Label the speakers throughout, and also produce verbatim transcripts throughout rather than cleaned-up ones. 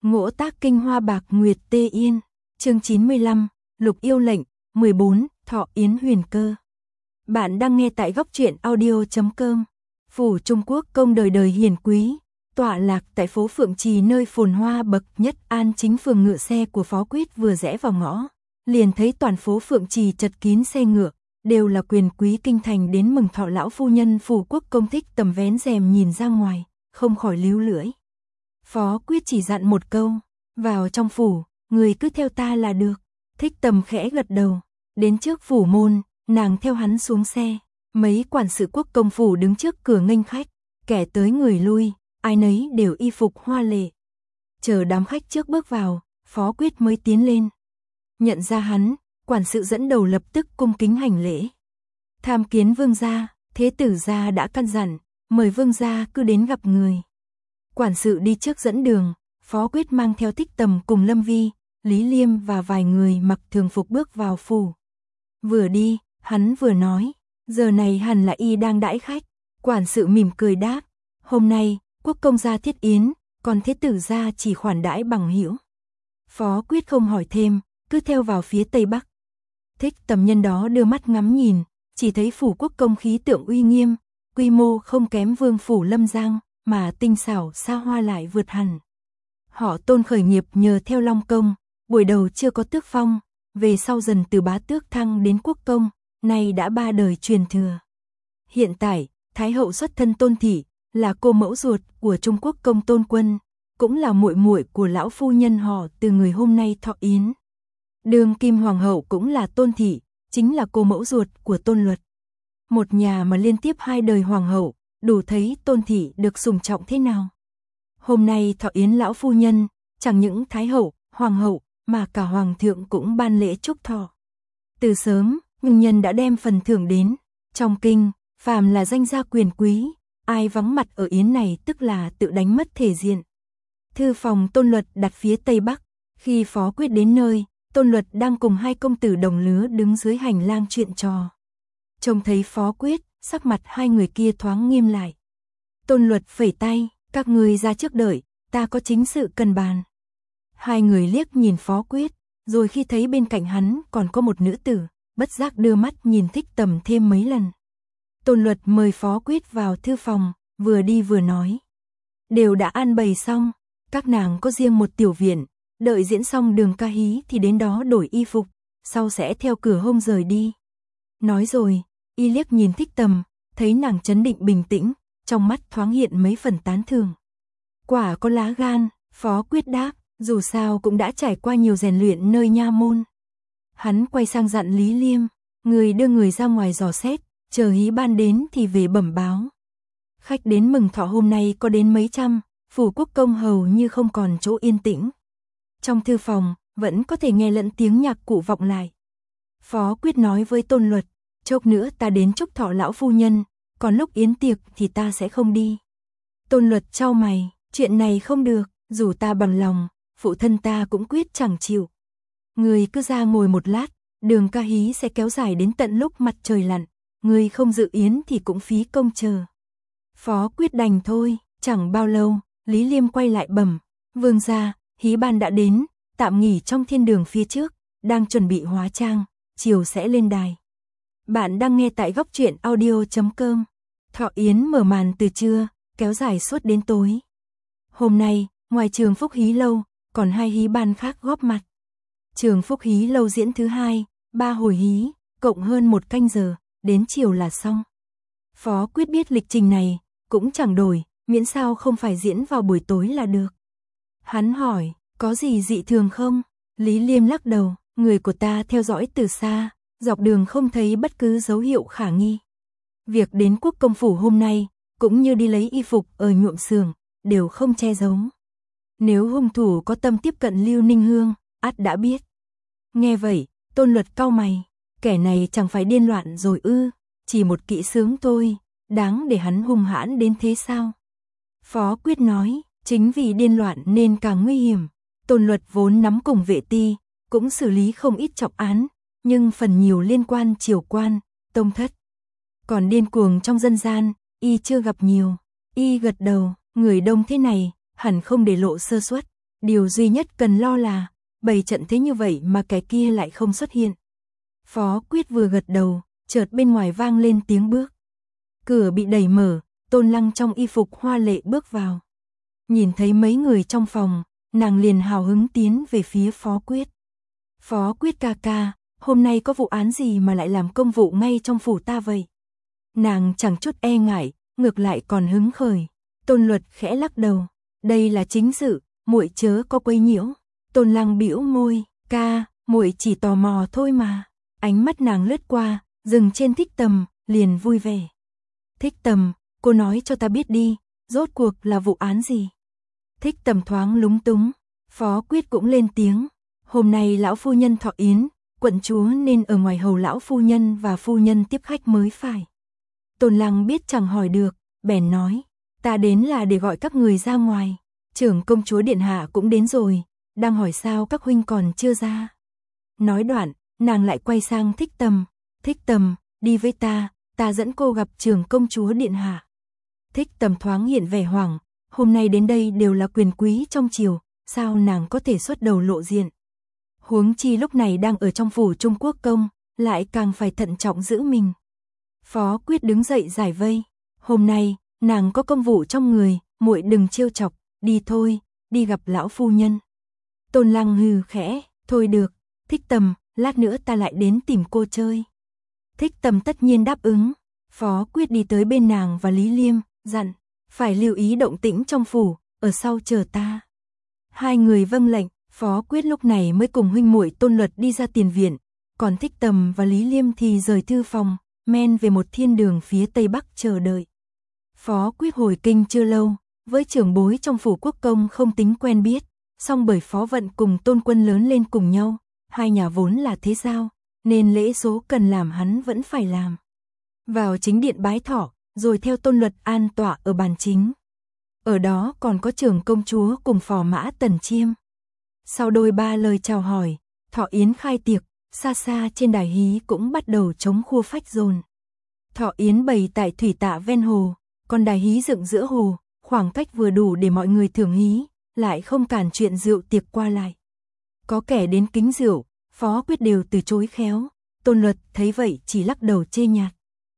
Speaker 1: Ngỗ tác kinh hoa bạc nguyệt tê yên. Chương chín mươi lăm, Lục yêu lệnh. mười bốn, Thọ yến huyền cơ. Bạn đang nghe tại góc truyện audio chấm com. Phủ Trung Quốc công đời đời hiền quý, tọa lạc tại phố Phượng Trì nơi phồn hoa bậc nhất An Chính phường. Ngựa xe của Phó Quyết vừa rẽ vào ngõ, liền thấy toàn phố Phượng Trì chật kín xe ngựa, đều là quyền quý kinh thành đến mừng thọ lão phu nhân. Phủ Quốc công Thích Tầm vén rèm nhìn ra ngoài, không khỏi líu lưỡi. Phó Quyết chỉ dặn một câu, vào trong phủ, người cứ theo ta là được. Thích Tầm khẽ gật đầu, đến trước phủ môn, nàng theo hắn xuống xe. Mấy quản sự Quốc công phủ đứng trước cửa nghênh khách, kẻ tới người lui, ai nấy đều y phục hoa lệ. Chờ đám khách trước bước vào, Phó Quyết mới tiến lên. Nhận ra hắn, quản sự dẫn đầu lập tức cung kính hành lễ. Tham kiến vương gia, thế tử gia đã căn dặn, mời vương gia cứ đến gặp người. Quản sự đi trước dẫn đường, Phó Quyết mang theo Thích Tầm cùng Lâm Vi, Lý Liêm và vài người mặc thường phục bước vào phủ. Vừa đi, hắn vừa nói, giờ này hẳn là y đang đãi khách. Quản sự mỉm cười đáp, hôm nay, quốc công gia thiết yến, còn thế tử gia chỉ khoản đãi bằng hữu. Phó Quyết không hỏi thêm, cứ theo vào phía tây bắc. Thích Tầm nhân đó đưa mắt ngắm nhìn, chỉ thấy phủ quốc công khí tượng uy nghiêm, quy mô không kém vương phủ Lâm Giang, mà tinh xảo xa hoa lại vượt hẳn. Họ Tôn khởi nghiệp nhờ theo Long công, buổi đầu chưa có tước phong, về sau dần từ bá tước thăng đến quốc công, nay đã ba đời truyền thừa. Hiện tại, Thái hậu xuất thân Tôn thị, là cô mẫu ruột của Trung Quốc công Tôn Quân, cũng là muội muội của lão phu nhân họ Từ người hôm nay thọ yến. Đương kim hoàng hậu cũng là Tôn thị, chính là cô mẫu ruột của Tôn Luật. Một nhà mà liên tiếp hai đời hoàng hậu, đủ thấy Tôn thị được sủng trọng thế nào. Hôm nay thọ yến lão phu nhân, chẳng những thái hậu, hoàng hậu, mà cả hoàng thượng cũng ban lễ chúc thọ. Từ sớm, ngưng nhân đã đem phần thưởng đến. Trong kinh, phàm là danh gia quyền quý, ai vắng mặt ở yến này tức là tự đánh mất thể diện. Thư phòng Tôn Luật đặt phía tây bắc. Khi Phó Quyết đến nơi, Tôn Luật đang cùng hai công tử đồng lứa đứng dưới hành lang chuyện trò. Trông thấy Phó Quyết, sắc mặt hai người kia thoáng nghiêm lại. Tôn Luật phẩy tay, các người ra trước đợi, ta có chính sự cần bàn. Hai người liếc nhìn Phó Quyết, rồi khi thấy bên cạnh hắn còn có một nữ tử, bất giác đưa mắt nhìn Thích Tầm thêm mấy lần. Tôn Luật mời Phó Quyết vào thư phòng, vừa đi vừa nói. Đều đã an bày xong, các nàng có riêng một tiểu viện, đợi diễn xong đường ca hí thì đến đó đổi y phục, sau sẽ theo cửa hông rời đi. Nói rồi, y liếc nhìn Thích Tầm, thấy nàng trấn định bình tĩnh, trong mắt thoáng hiện mấy phần tán thưởng. Quả có lá gan, Phó Quyết đáp, dù sao cũng đã trải qua nhiều rèn luyện nơi nha môn. Hắn quay sang dặn Lý Liêm, người đưa người ra ngoài dò xét, chờ hí ban đến thì về bẩm báo. Khách đến mừng thọ hôm nay có đến mấy trăm, phủ quốc công hầu như không còn chỗ yên tĩnh. Trong thư phòng, vẫn có thể nghe lẫn tiếng nhạc cụ vọng lại. Phó Quyết nói với Tôn Luật, chốc nữa ta đến chúc thọ lão phu nhân, còn lúc yến tiệc thì ta sẽ không đi. Tôn Luật chau mày, chuyện này không được, dù ta bằng lòng, phụ thân ta cũng quyết chẳng chịu. Người cứ ra ngồi một lát, đường ca hí sẽ kéo dài đến tận lúc mặt trời lặn, người không dự yến thì cũng phí công chờ. Phó Quyết đành thôi. Chẳng bao lâu, Lý Liêm quay lại bẩm, vương gia, hí ban đã đến, tạm nghỉ trong thiên đường phía trước, đang chuẩn bị hóa trang, chiều sẽ lên đài. Bạn đang nghe tại góc truyện audio chấm com. Thọ yến mở màn từ trưa, kéo dài suốt đến tối. Hôm nay, ngoài Trường Phúc hí lâu, còn hai hí ban khác góp mặt. Trường Phúc hí lâu diễn thứ hai, ba hồi hí, cộng hơn một canh giờ, đến chiều là xong. Phó Quyết biết lịch trình này, cũng chẳng đổi, miễn sao không phải diễn vào buổi tối là được. Hắn hỏi, có gì dị thường không? Lý Liêm lắc đầu, người của ta theo dõi từ xa, dọc đường không thấy bất cứ dấu hiệu khả nghi. Việc đến quốc công phủ hôm nay, cũng như đi lấy y phục ở nhuộm xưởng, đều không che giấu. Nếu hung thủ có tâm tiếp cận Lưu Ninh Hương, ắt đã biết. Nghe vậy, Tôn Luật cau mày, kẻ này chẳng phải điên loạn rồi ư, chỉ một kỵ sướng thôi, đáng để hắn hung hãn đến thế sao? Phó Quyết nói, chính vì điên loạn nên càng nguy hiểm. Tôn Luật vốn nắm cùng vệ ti, cũng xử lý không ít trọng án, nhưng phần nhiều liên quan triều quan, tông thất. Còn điên cuồng trong dân gian, y chưa gặp nhiều. Y gật đầu, người đông thế này, hẳn không để lộ sơ suất, Điều duy nhất cần lo là, bày trận thế như vậy mà kẻ kia lại không xuất hiện. Phó Quyết vừa gật đầu, chợt bên ngoài vang lên tiếng bước. Cửa bị đẩy mở, Tôn Lăng trong y phục hoa lệ bước vào. Nhìn thấy mấy người trong phòng, nàng liền hào hứng tiến về phía Phó Quyết. Phó Quyết ca ca, hôm nay có vụ án gì mà lại làm công vụ ngay trong phủ ta vậy? Nàng chẳng chút e ngại, ngược lại còn hứng khởi. Tôn Luật khẽ lắc đầu, đây là chính sự, muội chớ có quấy nhiễu. Tôn Lăng bĩu môi, ca, muội chỉ tò mò thôi mà. Ánh mắt nàng lướt qua, dừng trên Thích Tầm, liền vui vẻ. Thích Tầm, cô nói cho ta biết đi, rốt cuộc là vụ án gì? Thích Tầm thoáng lúng túng, Phó Quyết cũng lên tiếng. Hôm nay lão phu nhân thọ yến, quận chúa nên ở ngoài hầu lão phu nhân và phu nhân tiếp khách mới phải. Tôn Lăng biết chẳng hỏi được, bèn nói, ta đến là để gọi các người ra ngoài. Trưởng công chúa điện hạ cũng đến rồi, đang hỏi sao các huynh còn chưa ra. Nói đoạn, nàng lại quay sang Thích Tầm, Thích Tầm, đi với ta, ta dẫn cô gặp trưởng công chúa điện hạ. Thích Tầm thoáng hiện vẻ hoảng, hôm nay đến đây đều là quyền quý trong triều, sao nàng có thể xuất đầu lộ diện. Huống chi lúc này đang ở trong phủ Trung Quốc công, lại càng phải thận trọng giữ mình. Phó Quyết đứng dậy giải vây, hôm nay, nàng có công vụ trong người, muội đừng trêu chọc, đi thôi, đi gặp lão phu nhân. Tôn Lăng hừ khẽ, thôi được, Thích Tầm, lát nữa ta lại đến tìm cô chơi. Thích Tầm tất nhiên đáp ứng, Phó Quyết đi tới bên nàng và Lý Liêm, dặn, phải lưu ý động tĩnh trong phủ, ở sau chờ ta. Hai người vâng lệnh, Phó Quyết lúc này mới cùng huynh muội Tôn Luật đi ra tiền viện, còn Thích Tầm và Lý Liêm thì rời thư phòng, men về một thiên đường phía tây bắc chờ đợi. Phó Quyết hồi kinh chưa lâu, với trưởng bối trong phủ quốc công không tính quen biết, song bởi Phó Vận cùng Tôn Quân lớn lên cùng nhau, hai nhà vốn là thế giao, nên lễ số cần làm hắn vẫn phải làm. Vào chính điện bái thọ, rồi theo Tôn Luật an tọa ở bàn chính. Ở đó còn có trưởng công chúa cùng phò mã Tần Chiêm. Sau đôi ba lời chào hỏi, thọ yến khai tiệc, xa xa trên đài hí cũng bắt đầu trống khua phách dồn. Thọ yến bày tại thủy tạ ven hồ, còn đài hí dựng giữa hồ, khoảng cách vừa đủ để mọi người thưởng hí, lại không cản chuyện rượu tiệc qua lại. Có kẻ đến kính rượu, Phó Quyết đều từ chối khéo, Tôn Luật thấy vậy chỉ lắc đầu chê nhạt.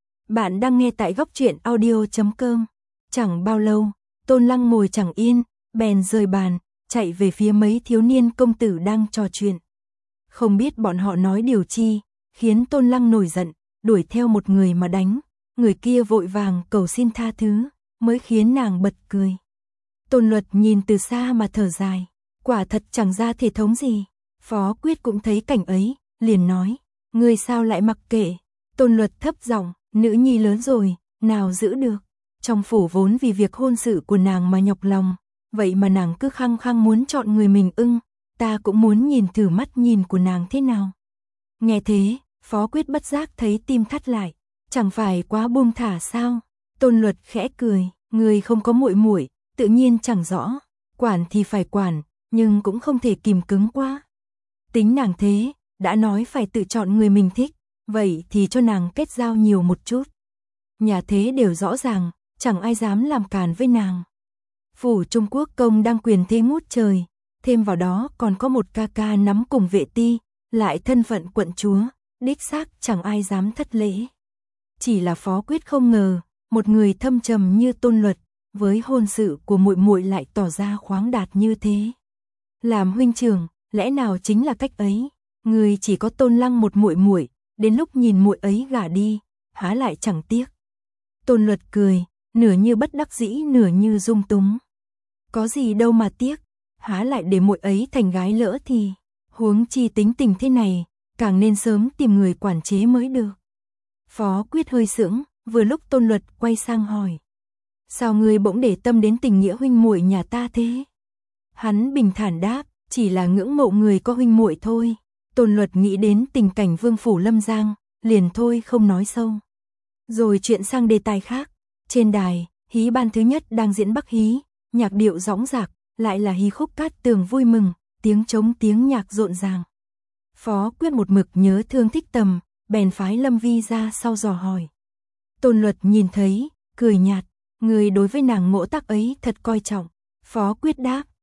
Speaker 1: Bạn đang nghe tại góc truyện audio chấm com. Chẳng bao lâu, Tôn Lăng ngồi chẳng yên, bèn rời bàn, chạy về phía mấy thiếu niên công tử đang trò chuyện. Không biết bọn họ nói điều chi, khiến Tôn Lăng nổi giận, đuổi theo một người mà đánh, người kia vội vàng cầu xin tha thứ, mới khiến nàng bật cười. Tôn Luật nhìn từ xa mà thở dài, quả thật chẳng ra thể thống gì. Phó Quyết cũng thấy cảnh ấy, liền nói, ngươi sao lại mặc kệ. Tôn Luật thấp giọng, nữ nhi lớn rồi, nào giữ được. Trong phủ vốn vì việc hôn sự của nàng mà nhọc lòng, vậy mà nàng cứ khăng khăng muốn chọn người mình ưng, ta cũng muốn nhìn thử mắt nhìn của nàng thế nào. Nghe thế, Phó Quyết bất giác thấy tim thắt lại, chẳng phải quá buông thả sao? Tôn Luật khẽ cười, người không có muội muội, tự nhiên chẳng rõ, quản thì phải quản, nhưng cũng không thể kìm cứng quá. Tính nàng thế, đã nói phải tự chọn người mình thích, vậy thì cho nàng kết giao nhiều một chút. Nhà thế đều rõ ràng, chẳng ai dám làm càn với nàng. Phủ Trung Quốc công đang quyền thế ngút trời, thêm vào đó còn có một ca ca nắm cùng vệ ti, lại thân phận quận chúa, đích xác chẳng ai dám thất lễ. Chỉ là Phó Quyết không ngờ, một người thâm trầm như Tôn Luật, với hôn sự của muội muội lại tỏ ra khoáng đạt như thế. Làm huynh trưởng, lẽ nào chính là cách ấy? Người chỉ có Tôn Lăng một muội muội, đến lúc nhìn muội ấy gả đi, há lại chẳng tiếc. Tôn Luật cười, nửa như bất đắc dĩ nửa như dung túng. Có gì đâu mà tiếc, há lại để muội ấy thành gái lỡ thì, huống chi tính tình thế này, càng nên sớm tìm người quản chế mới được. Phó Quyết hơi sững, vừa lúc Tôn Luật quay sang hỏi, sao ngươi bỗng để tâm đến tình nghĩa huynh muội nhà ta thế? Hắn bình thản đáp, chỉ là ngưỡng mộ người có huynh muội thôi. Tôn Luật nghĩ đến tình cảnh vương phủ Lâm Giang, liền thôi không nói sâu. Rồi chuyện sang đề tài khác, trên đài, hí ban thứ nhất đang diễn Bắc hí, nhạc điệu dõng dạc, lại là hí khúc cát tường vui mừng, tiếng trống tiếng nhạc rộn ràng. Phó Quyết một mực nhớ thương Thích Tầm, bèn phái Lâm Vi ra sau dò hỏi. Tôn Luật nhìn thấy, cười nhạt, người đối với nàng ngộ tác ấy thật coi trọng. Phó Quyết đáp,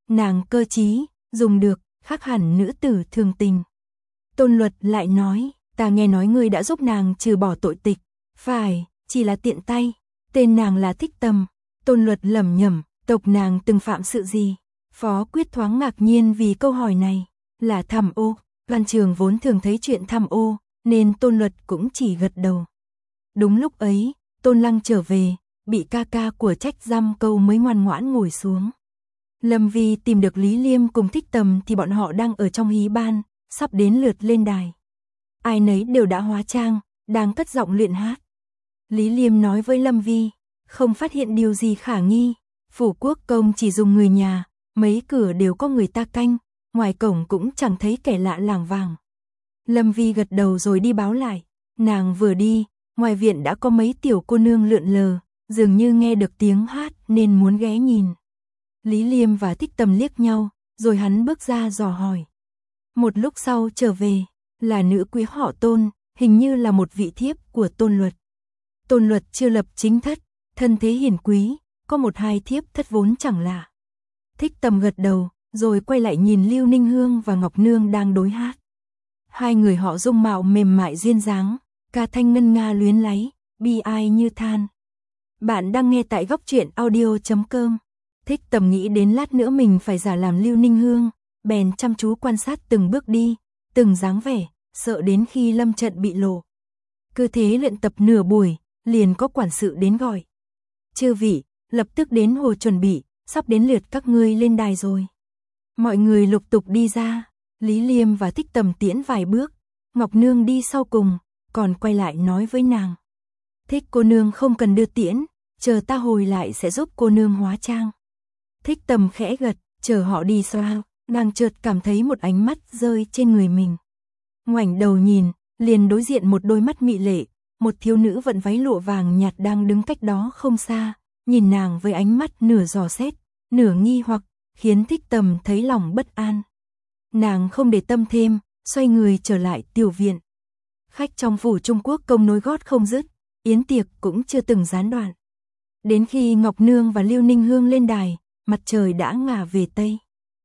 Speaker 1: Nàng cơ trí, dùng được, khác hẳn nữ tử thường tình. Tôn Luật lại nói, ta nghe nói ngươi đã giúp nàng trừ bỏ tội tịch. Phải, chỉ là tiện tay, tên nàng là Thích Tầm. Tôn Luật lẩm nhẩm, tộc nàng từng phạm sự gì? Phó Quyết thoáng ngạc nhiên vì câu hỏi này, là tham ô. Văn Trường vốn thường thấy chuyện tham ô, nên Tôn Luật cũng chỉ gật đầu. Đúng lúc ấy, Tôn Lăng trở về, bị ca ca của Trách Giam câu mới ngoan ngoãn ngồi xuống. Lâm Vi tìm được Lý Liêm cùng Thích Tầm thì bọn họ đang ở trong hí ban, sắp đến lượt lên đài. Ai nấy đều đã hóa trang, đang cất giọng luyện hát. Lý Liêm nói với Lâm Vi, không phát hiện điều gì khả nghi, Phủ Quốc Công chỉ dùng người nhà, mấy cửa đều có người ta canh, ngoài cổng cũng chẳng thấy kẻ lạ lảng vảng. Lâm Vi gật đầu rồi đi báo lại, nàng vừa đi, ngoài viện đã có mấy tiểu cô nương lượn lờ, dường như nghe được tiếng hát nên muốn ghé nhìn. Lý Liêm và Thích Tầm liếc nhau, rồi hắn bước ra dò hỏi. Một lúc sau trở về, là nữ quý họ Tôn, hình như là một vị thiếp của Tôn Luật. Tôn Luật chưa lập chính thất, thân thế hiển quý, có một hai thiếp thất vốn chẳng lạ. Thích Tầm gật đầu, rồi quay lại nhìn Lưu Ninh Hương và Ngọc Nương đang đối hát. Hai người họ dung mạo mềm mại duyên dáng, ca thanh ngân nga luyến láy, bi ai như than. Bạn đang nghe tại góc truyện audio chấm com. Thích Tầm nghĩ đến lát nữa mình phải giả làm Lưu Ninh Hương, bèn chăm chú quan sát từng bước đi, từng dáng vẻ, sợ đến khi lâm trận bị lộ. Cứ thế luyện tập nửa buổi, liền có quản sự đến gọi. Chư vị, lập tức đến hồ chuẩn bị, sắp đến lượt các ngươi lên đài rồi. Mọi người lục tục đi ra, Lý Liêm và Thích Tầm tiễn vài bước, Ngọc Nương đi sau cùng, còn quay lại nói với nàng. Thích cô nương không cần đưa tiễn, chờ ta hồi lại sẽ giúp cô nương hóa trang. Thích Tầm khẽ gật, chờ họ đi xoa, nàng chợt cảm thấy một ánh mắt rơi trên người mình. Ngoảnh đầu nhìn, liền đối diện một đôi mắt mị lệ, một thiếu nữ vận váy lụa vàng nhạt đang đứng cách đó không xa, nhìn nàng với ánh mắt nửa dò xét, nửa nghi hoặc, khiến Thích Tầm thấy lòng bất an. Nàng không để tâm thêm, xoay người trở lại tiểu viện. Khách trong Phủ Trung Quốc Công nối gót không dứt, yến tiệc cũng chưa từng gián đoạn. Đến khi Ngọc Nương và Lưu Ninh Hương lên đài, mặt trời đã ngả về Tây.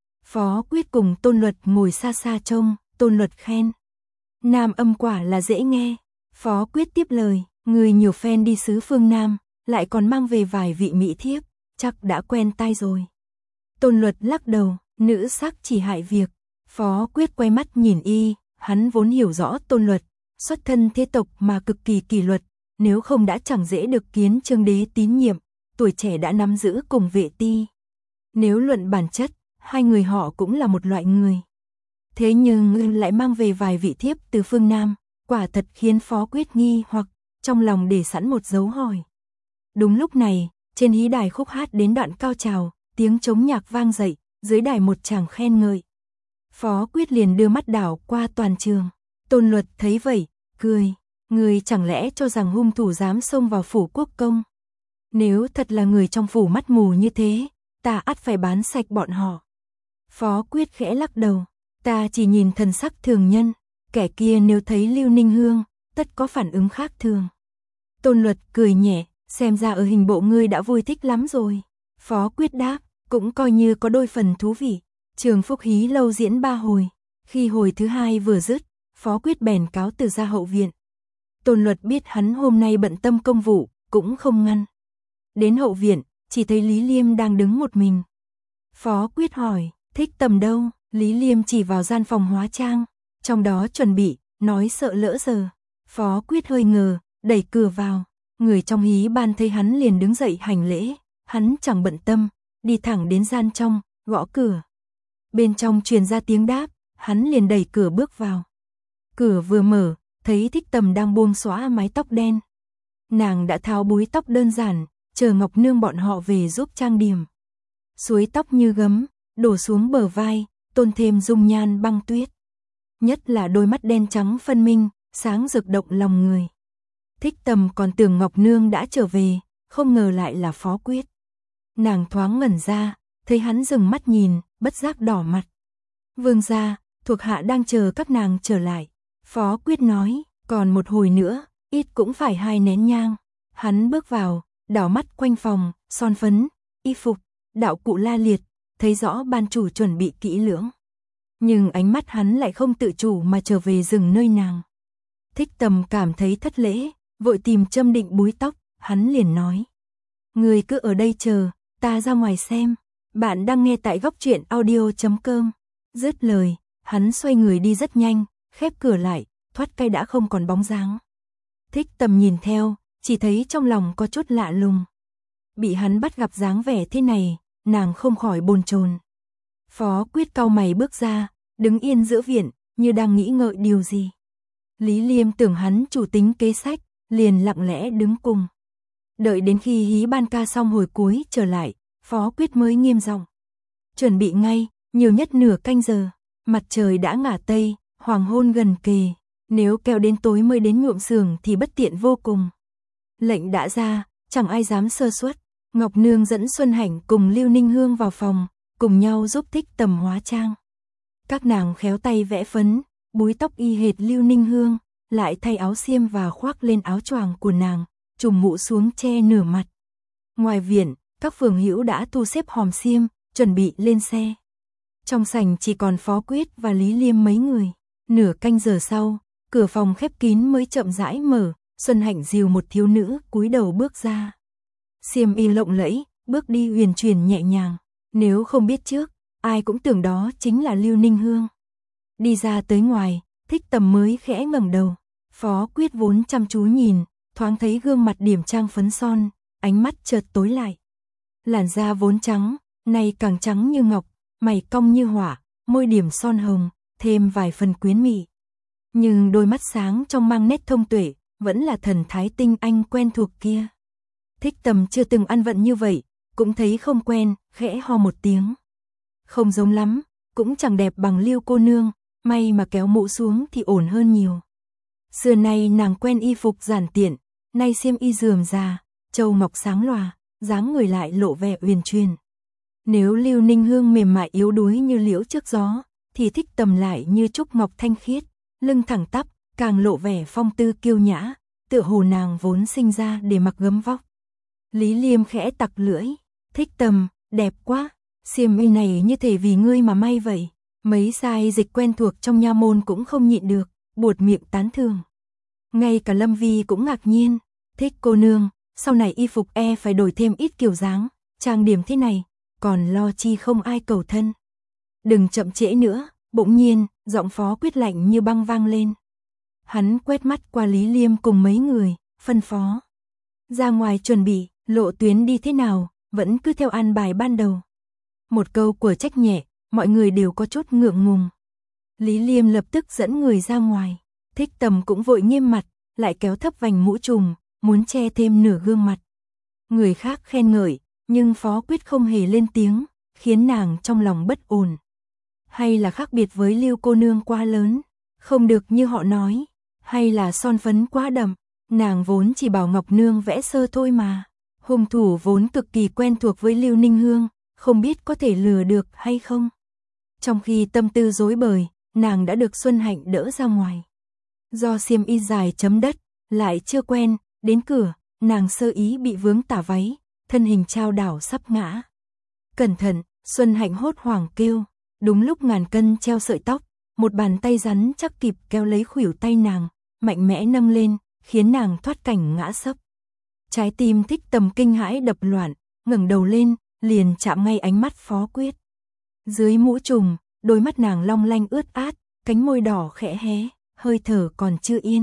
Speaker 1: Phó Quyết cùng Tôn Luật ngồi xa xa trông, Tôn Luật khen. Nam âm quả là dễ nghe. Phó Quyết tiếp lời, người nhiều phen đi xứ phương Nam, lại còn mang về vài vị mỹ thiếp, chắc đã quen tai rồi. Tôn Luật lắc đầu, nữ sắc chỉ hại việc. Phó Quyết quay mắt nhìn y, hắn vốn hiểu rõ Tôn Luật, xuất thân thế tộc mà cực kỳ kỷ luật, nếu không đã chẳng dễ được Kiến Chương đế tín nhiệm, tuổi trẻ đã nắm giữ cùng Vệ Ti. Nếu luận bản chất, hai người họ cũng là một loại người. Thế nhưng lại mang về vài vị thiếp từ phương Nam, quả thật khiến Phó Quyết nghi hoặc, trong lòng để sẵn một dấu hỏi. Đúng lúc này, trên hí đài khúc hát đến đoạn cao trào, tiếng trống nhạc vang dậy, dưới đài một tràng khen ngợi. Phó Quyết liền đưa mắt đảo qua toàn trường. Tôn Luật thấy vậy, cười, người chẳng lẽ cho rằng hung thủ dám xông vào Phủ Quốc Công? Nếu thật là người trong phủ mắt mù như thế, ta ắt phải bán sạch bọn họ. Phó Quyết khẽ lắc đầu, ta chỉ nhìn thần sắc thường nhân, kẻ kia nếu thấy Lưu Ninh Hương, tất có phản ứng khác thường. Tôn Luật cười nhẹ, xem ra ở hình bộ ngươi đã vui thích lắm rồi. Phó Quyết đáp, cũng coi như có đôi phần thú vị. Trường Phúc hí lâu diễn ba hồi, khi hồi thứ hai vừa dứt, Phó Quyết bèn cáo từ ra hậu viện. Tôn Luật biết hắn hôm nay bận tâm công vụ, cũng không ngăn. Đến hậu viện, chỉ thấy Lý Liêm đang đứng một mình. Phó Quyết hỏi, Thích Tầm đâu? Lý Liêm chỉ vào gian phòng hóa trang, trong đó chuẩn bị, nói sợ lỡ giờ. Phó Quyết hơi ngờ, đẩy cửa vào, người trong hí ban thấy hắn liền đứng dậy hành lễ, hắn chẳng bận tâm, đi thẳng đến gian trong, gõ cửa. Bên trong truyền ra tiếng đáp, hắn liền đẩy cửa bước vào. Cửa vừa mở, thấy Thích Tầm đang buông xõa mái tóc đen. Nàng đã tháo búi tóc đơn giản, chờ Ngọc Nương bọn họ về giúp trang điểm. Suối tóc như gấm, đổ xuống bờ vai, tôn thêm dung nhan băng tuyết. Nhất là đôi mắt đen trắng phân minh, sáng rực động lòng người. Thích Tầm còn tưởng Ngọc Nương đã trở về, không ngờ lại là Phó Quyết. Nàng thoáng ngẩn ra, thấy hắn dừng mắt nhìn, bất giác đỏ mặt. Vương gia, thuộc hạ đang chờ các nàng trở lại. Phó Quyết nói, còn một hồi nữa, ít cũng phải hai nén nhang. Hắn bước vào, đảo mắt quanh phòng, son phấn, y phục, đạo cụ la liệt, thấy rõ ban chủ chuẩn bị kỹ lưỡng. Nhưng ánh mắt hắn lại không tự chủ mà trở về dừng nơi nàng. Thích Tầm cảm thấy thất lễ, vội tìm châm định búi tóc, hắn liền nói. Người cứ ở đây chờ, ta ra ngoài xem. Bạn đang nghe tại góc truyện audio chấm com. Dứt lời, hắn xoay người đi rất nhanh, khép cửa lại, thoát cây đã không còn bóng dáng. Thích Tầm nhìn theo, chỉ thấy trong lòng có chút lạ lùng. Bị hắn bắt gặp dáng vẻ thế này, nàng không khỏi bồn chồn. Phó Quyết cau mày bước ra, đứng yên giữa viện, như đang nghĩ ngợi điều gì. Lý Liêm tưởng hắn chủ tính kế sách, liền lặng lẽ đứng cùng. Đợi đến khi hí ban ca xong hồi cuối trở lại, Phó Quyết mới nghiêm giọng. Chuẩn bị ngay, nhiều nhất nửa canh giờ, mặt trời đã ngả tây, hoàng hôn gần kề, nếu kéo đến tối mới đến nhuộm xưởng thì bất tiện vô cùng. Lệnh đã ra, chẳng ai dám sơ suất. Ngọc Nương dẫn Xuân Hạnh cùng Lưu Ninh Hương vào phòng, cùng nhau giúp Thích Tầm hóa trang. Các nàng khéo tay vẽ phấn, búi tóc y hệt Lưu Ninh Hương, lại thay áo xiêm và khoác lên áo choàng của nàng, trùm mũ xuống che nửa mặt. Ngoài viện, các phường hữu đã thu xếp hòm xiêm, chuẩn bị lên xe. Trong sảnh chỉ còn Phó Quyết và Lý Liêm mấy người. Nửa canh giờ sau, cửa phòng khép kín mới chậm rãi mở, Xuân Hạnh dìu một thiếu nữ cúi đầu bước ra. Xiêm y lộng lẫy, bước đi huyền chuyển nhẹ nhàng. Nếu không biết trước, ai cũng tưởng đó chính là Lưu Ninh Hương. Đi ra tới ngoài, Thích Tầm mới khẽ ngẩng đầu. Phó Quyết vốn chăm chú nhìn, thoáng thấy gương mặt điểm trang phấn son, ánh mắt chợt tối lại. Làn da vốn trắng, nay càng trắng như ngọc, mày cong như hỏa, môi điểm son hồng, thêm vài phần quyến mị. Nhưng đôi mắt sáng trong mang nét thông tuệ, vẫn là thần thái tinh anh quen thuộc kia. Thích Tầm chưa từng ăn vận như vậy, cũng thấy không quen, khẽ ho một tiếng. Không giống lắm, cũng chẳng đẹp bằng Lưu cô nương, may mà kéo mũ xuống thì ổn hơn nhiều. Xưa nay nàng quen y phục giản tiện, nay xiêm y rườm rà, châu ngọc sáng lòa, dáng người lại lộ vẻ uyển chuyển. Nếu Lưu Ninh Hương mềm mại yếu đuối như liễu trước gió, thì Thích Tầm lại như trúc ngọc thanh khiết, lưng thẳng tắp, càng lộ vẻ phong tư kiêu nhã, tựa hồ nàng vốn sinh ra để mặc gấm vóc. Lý Liêm khẽ tặc lưỡi, Thích Tầm, đẹp quá, xiêm y này như thể vì ngươi mà may vậy. Mấy sai dịch quen thuộc trong nha môn cũng không nhịn được, buột miệng tán thưởng. Ngay cả Lâm Vi cũng ngạc nhiên, Thích cô nương, sau này y phục e phải đổi thêm ít kiểu dáng, trang điểm thế này, còn lo chi không ai cầu thân. Đừng chậm trễ nữa, bỗng nhiên, giọng Phó Quyết lạnh như băng vang lên. Hắn quét mắt qua Lý Liêm cùng mấy người, phân phó. Ra ngoài chuẩn bị, lộ tuyến đi thế nào, vẫn cứ theo an bài ban đầu. Một câu của trách nhẹ, mọi người đều có chút ngượng ngùng. Lý Liêm lập tức dẫn người ra ngoài. Thích Tầm cũng vội nghiêm mặt, lại kéo thấp vành mũ trùm, muốn che thêm nửa gương mặt. Người khác khen ngợi, nhưng Phó Quyết không hề lên tiếng, khiến nàng trong lòng bất ổn. Hay là khác biệt với Lưu cô nương quá lớn, không được như họ nói, hay là son phấn quá đậm, nàng vốn chỉ bảo Ngọc Nương vẽ sơ thôi mà. Hung thủ vốn cực kỳ quen thuộc với Lưu Ninh Hương, không biết có thể lừa được hay không. Trong khi tâm tư rối bời, nàng đã được Xuân Hạnh đỡ ra ngoài. Do xiêm y dài chấm đất, lại chưa quen, đến cửa, nàng sơ ý bị vướng tả váy, thân hình trao đảo sắp ngã. Cẩn thận, Xuân Hạnh hốt hoảng kêu, đúng lúc ngàn cân treo sợi tóc, một bàn tay rắn chắc kịp kéo lấy khuỷu tay nàng, mạnh mẽ nâng lên, khiến nàng thoát cảnh ngã sấp. Trái tim Thích Tầm kinh hãi đập loạn, ngẩng đầu lên, liền chạm ngay ánh mắt Phó Quyết. Dưới mũ trùm, đôi mắt nàng long lanh ướt át, cánh môi đỏ khẽ hé, hơi thở còn chưa yên.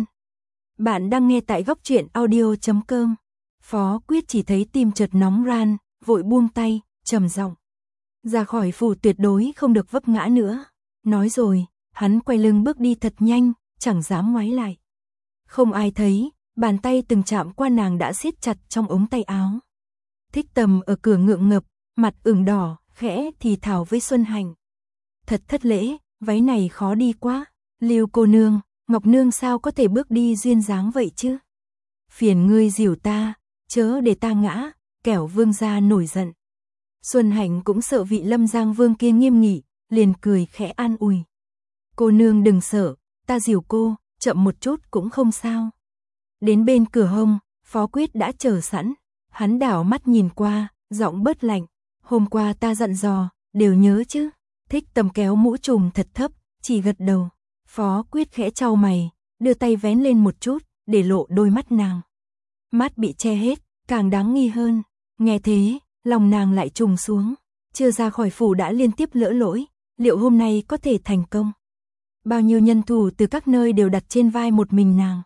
Speaker 1: Bạn đang nghe tại góc truyện audio chấm com. Phó Quyết chỉ thấy tim chợt nóng ran, vội buông tay, trầm giọng. Ra khỏi phủ tuyệt đối không được vấp ngã nữa. Nói rồi, hắn quay lưng bước đi thật nhanh, chẳng dám ngoái lại. Không ai thấy, bàn tay từng chạm qua nàng đã siết chặt trong ống tay áo. Thích Tầm ở cửa ngượng ngập, mặt ửng đỏ, khẽ thì thào với Xuân Hạnh. Thật thất lễ, váy này khó đi quá. Lưu cô nương, Ngọc Nương sao có thể bước đi duyên dáng vậy chứ? Phiền ngươi dìu ta, chớ để ta ngã, kẻo vương gia nổi giận. Xuân Hạnh cũng sợ vị Lâm Giang vương kia nghiêm nghị, liền cười khẽ an ủi. Cô nương đừng sợ, ta dìu cô, chậm một chút cũng không sao. Đến bên cửa hông, Phó Quyết đã chờ sẵn, hắn đảo mắt nhìn qua, giọng bớt lạnh. Hôm qua ta dặn dò, đều nhớ chứ. Thích Tầm kéo mũ trùm thật thấp, chỉ gật đầu. Phó Quyết khẽ chau mày, đưa tay vén lên một chút, để lộ đôi mắt nàng. Mắt bị che hết, càng đáng nghi hơn. Nghe thế, lòng nàng lại trùng xuống. Chưa ra khỏi phủ đã liên tiếp lỡ lỗi, liệu hôm nay có thể thành công? Bao nhiêu nhân thủ từ các nơi đều đặt trên vai một mình nàng.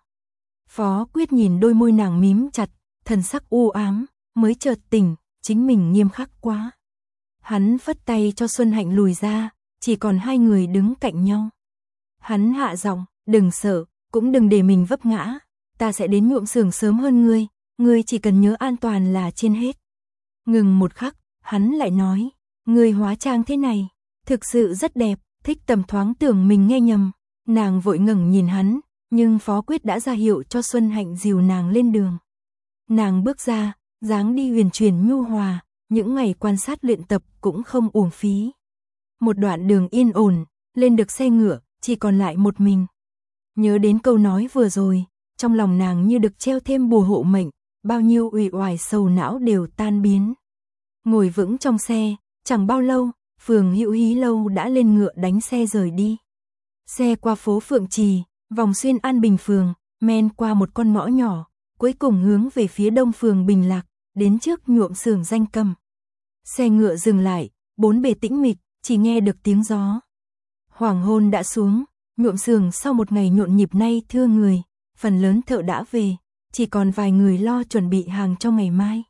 Speaker 1: Phó Quyết nhìn đôi môi nàng mím chặt, thần sắc u ám, mới chợt tỉnh, chính mình nghiêm khắc quá. Hắn phất tay cho Xuân Hạnh lùi ra, chỉ còn hai người đứng cạnh nhau. Hắn hạ giọng, đừng sợ, cũng đừng để mình vấp ngã, ta sẽ đến nhuộm xưởng sớm hơn ngươi, ngươi chỉ cần nhớ an toàn là trên hết. Ngừng một khắc, hắn lại nói, ngươi hóa trang thế này, thực sự rất đẹp. Thích Tầm thoáng tưởng mình nghe nhầm, nàng vội ngẩng nhìn hắn, nhưng Phó Quyết đã ra hiệu cho Xuân Hạnh dìu nàng lên đường. Nàng bước ra, dáng đi huyền chuyển nhu hòa, những ngày quan sát luyện tập cũng không uổng phí. Một đoạn đường yên ổn, lên được xe ngựa, chỉ còn lại một mình. Nhớ đến câu nói vừa rồi, trong lòng nàng như được treo thêm bùa hộ mệnh, bao nhiêu uể oải sầu não đều tan biến. Ngồi vững trong xe, chẳng bao lâu, Phường Hữu Hí Lâu đã lên ngựa đánh xe rời đi. Xe qua phố Phượng Trì, vòng xuyên An Bình Phường, men qua một con ngõ nhỏ, cuối cùng hướng về phía đông phường Bình Lạc, đến trước nhuộm xưởng Danh Cầm. Xe ngựa dừng lại, bốn bề tĩnh mịch, chỉ nghe được tiếng gió. Hoàng hôn đã xuống, nhuộm xưởng sau một ngày nhộn nhịp nay thưa người, phần lớn thợ đã về, chỉ còn vài người lo chuẩn bị hàng cho ngày mai.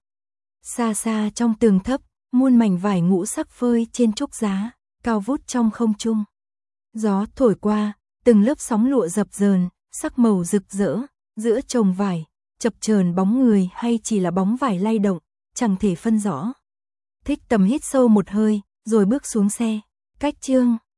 Speaker 1: Xa xa trong tường thấp, muôn mảnh vải ngũ sắc phơi trên trúc giá, cao vút trong không trung. Gió thổi qua, từng lớp sóng lụa dập dờn, sắc màu rực rỡ, giữa chồng vải, chập chờn bóng người hay chỉ là bóng vải lay động, chẳng thể phân rõ. Thích Tầm hít sâu một hơi, rồi bước xuống xe. Cách chương